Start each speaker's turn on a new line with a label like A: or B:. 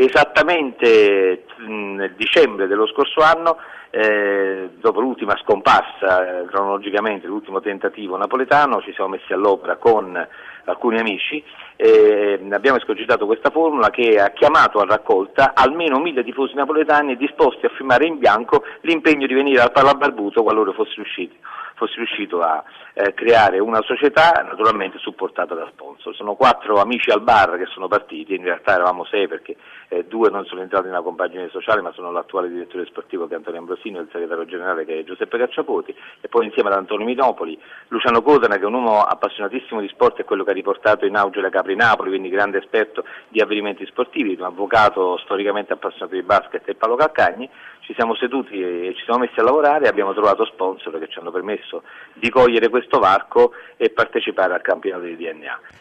A: Esattamente nel dicembre dello scorso anno, dopo l'ultima scomparsa, cronologicamente l'ultimo tentativo napoletano, ci siamo messi all'opera con alcuni amici e abbiamo escogitato questa formula che ha chiamato a raccolta almeno 1000 tifosi napoletani disposti a firmare in bianco l'impegno di venire al Palabarbuto qualora fosse riuscito a creare una società naturalmente supportata da sponsor. Sono 4 amici al bar che sono partiti, in realtà eravamo 6 perché 2 non sono entrati nella compagine sociale, ma sono l'attuale direttore sportivo che è Antonio Ambrosino e il segretario generale che è Giuseppe Cacciapoti, e poi insieme ad Antonio Minopoli, Luciano Codana, che è un uomo appassionatissimo di sport e quello che ha riportato in auge la Capri Napoli, quindi grande esperto di avvenimenti sportivi, un avvocato storicamente appassionato di basket, e Paolo Calcagni. Ci siamo seduti e ci siamo messi a lavorare e abbiamo trovato sponsor che ci hanno permesso di cogliere questo varco e partecipare al campionato di DNA.